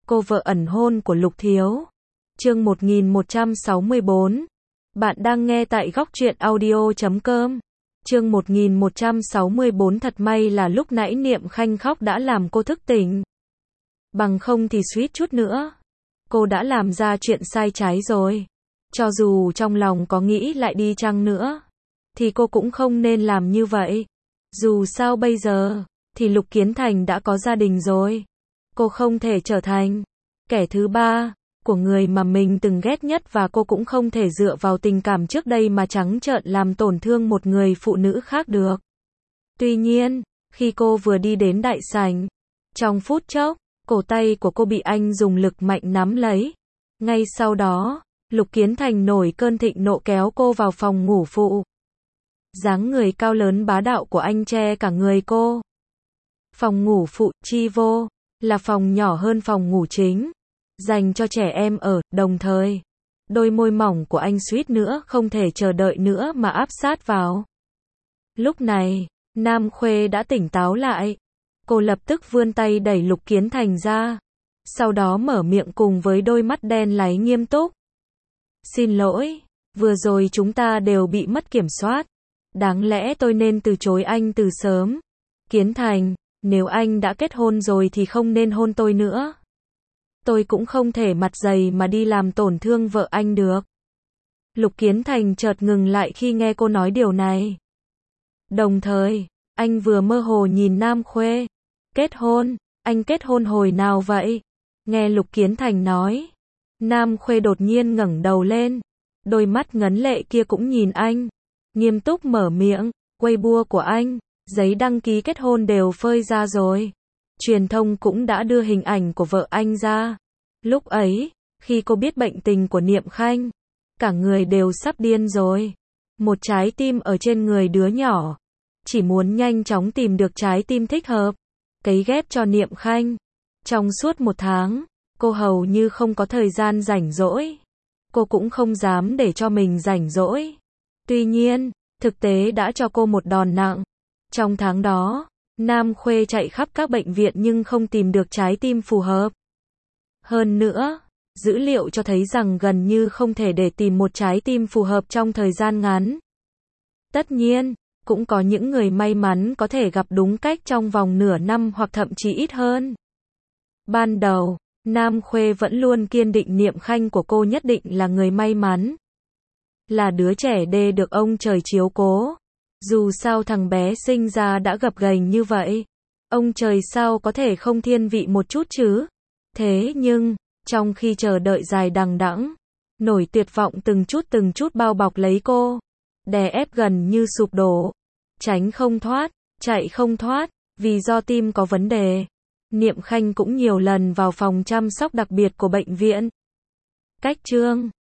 cô vợ ẩn hôn của Lục Thiếu. Chương 1164. Bạn đang nghe tại góc truyện audio.com. Chương 1164. Thật may là lúc nãy Niệm Khanh khóc đã làm cô thức tỉnh. Bằng không thì suýt chút nữa cô đã làm ra chuyện sai trái rồi. Cho dù trong lòng có nghĩ lại đi chăng nữa thì cô cũng không nên làm như vậy. Dù sao bây giờ thì Lục Kiến Thành đã có gia đình rồi. Cô không thể trở thành kẻ thứ ba của người mà mình từng ghét nhất, và cô cũng không thể dựa vào tình cảm trước đây mà trắng trợn làm tổn thương một người phụ nữ khác được. Tuy nhiên, khi cô vừa đi đến đại sảnh, trong phút chốc, cổ tay của cô bị anh dùng lực mạnh nắm lấy. Ngay sau đó, Lục Kiến Thành nổi cơn thịnh nộ kéo cô vào phòng ngủ phụ. Dáng người cao lớn bá đạo của anh che cả người cô. Phòng ngủ phụ, chi vô, là phòng nhỏ hơn phòng ngủ chính, dành cho trẻ em ở, đồng thời, đôi môi mỏng của anh suýt nữa không thể chờ đợi nữa mà áp sát vào. Lúc này, Nam Khuê đã tỉnh táo lại. Cô lập tức vươn tay đẩy Lục Kiến Thành ra, sau đó mở miệng cùng với đôi mắt đen láy nghiêm túc. Xin lỗi, vừa rồi chúng ta đều bị mất kiểm soát. Đáng lẽ tôi nên từ chối anh từ sớm. Kiến Thành, nếu anh đã kết hôn rồi thì không nên hôn tôi nữa. Tôi cũng không thể mặt dày mà đi làm tổn thương vợ anh được. Lục Kiến Thành chợt ngừng lại khi nghe cô nói điều này. Đồng thời, anh vừa mơ hồ nhìn Nam Khuê. Kết hôn? Anh kết hôn hồi nào vậy? Nghe Lục Kiến Thành nói, Nam Khuê đột nhiên ngẩng đầu lên. Đôi mắt ngấn lệ kia cũng nhìn anh. Nghiêm túc mở miệng, Weibo của anh, giấy đăng ký kết hôn đều phơi ra rồi. Truyền thông cũng đã đưa hình ảnh của vợ anh ra. Lúc ấy, khi cô biết bệnh tình của Niệm Khanh, cả người đều sắp điên rồi. Một trái tim ở trên người đứa nhỏ. Chỉ muốn nhanh chóng tìm được trái tim thích hợp, cấy ghép cho Niệm Khanh. Trong suốt 1 tháng, cô hầu như không có thời gian rảnh rỗi. Cô cũng không dám để cho mình rảnh rỗi. Tuy nhiên, thực tế đã cho cô một đòn nặng. Trong tháng đó, Nam Khuê chạy khắp các bệnh viện nhưng không tìm được trái tim phù hợp. Hơn nữa, dữ liệu cho thấy rằng gần như không thể để tìm một trái tim phù hợp trong thời gian ngắn. Tất nhiên, cũng có những người may mắn có thể gặp đúng cách trong vòng nửa năm hoặc thậm chí ít hơn. Ban đầu, Nam Khuê vẫn luôn kiên định Niệm Khanh của cô nhất định là người may mắn. Là đứa trẻ đê được ông trời chiếu cố. Dù sao thằng bé sinh ra đã gập ghềnh như vậy, ông trời sao có thể không thiên vị một chút chứ? Thế nhưng, trong khi chờ đợi dài đằng đẵng, nỗi tuyệt vọng từng chút bao bọc lấy cô, đè ép gần như sụp đổ. Tránh không thoát, chạy không thoát, vì do tim có vấn đề. Niệm Khanh cũng nhiều lần vào phòng chăm sóc đặc biệt của bệnh viện. Cách chương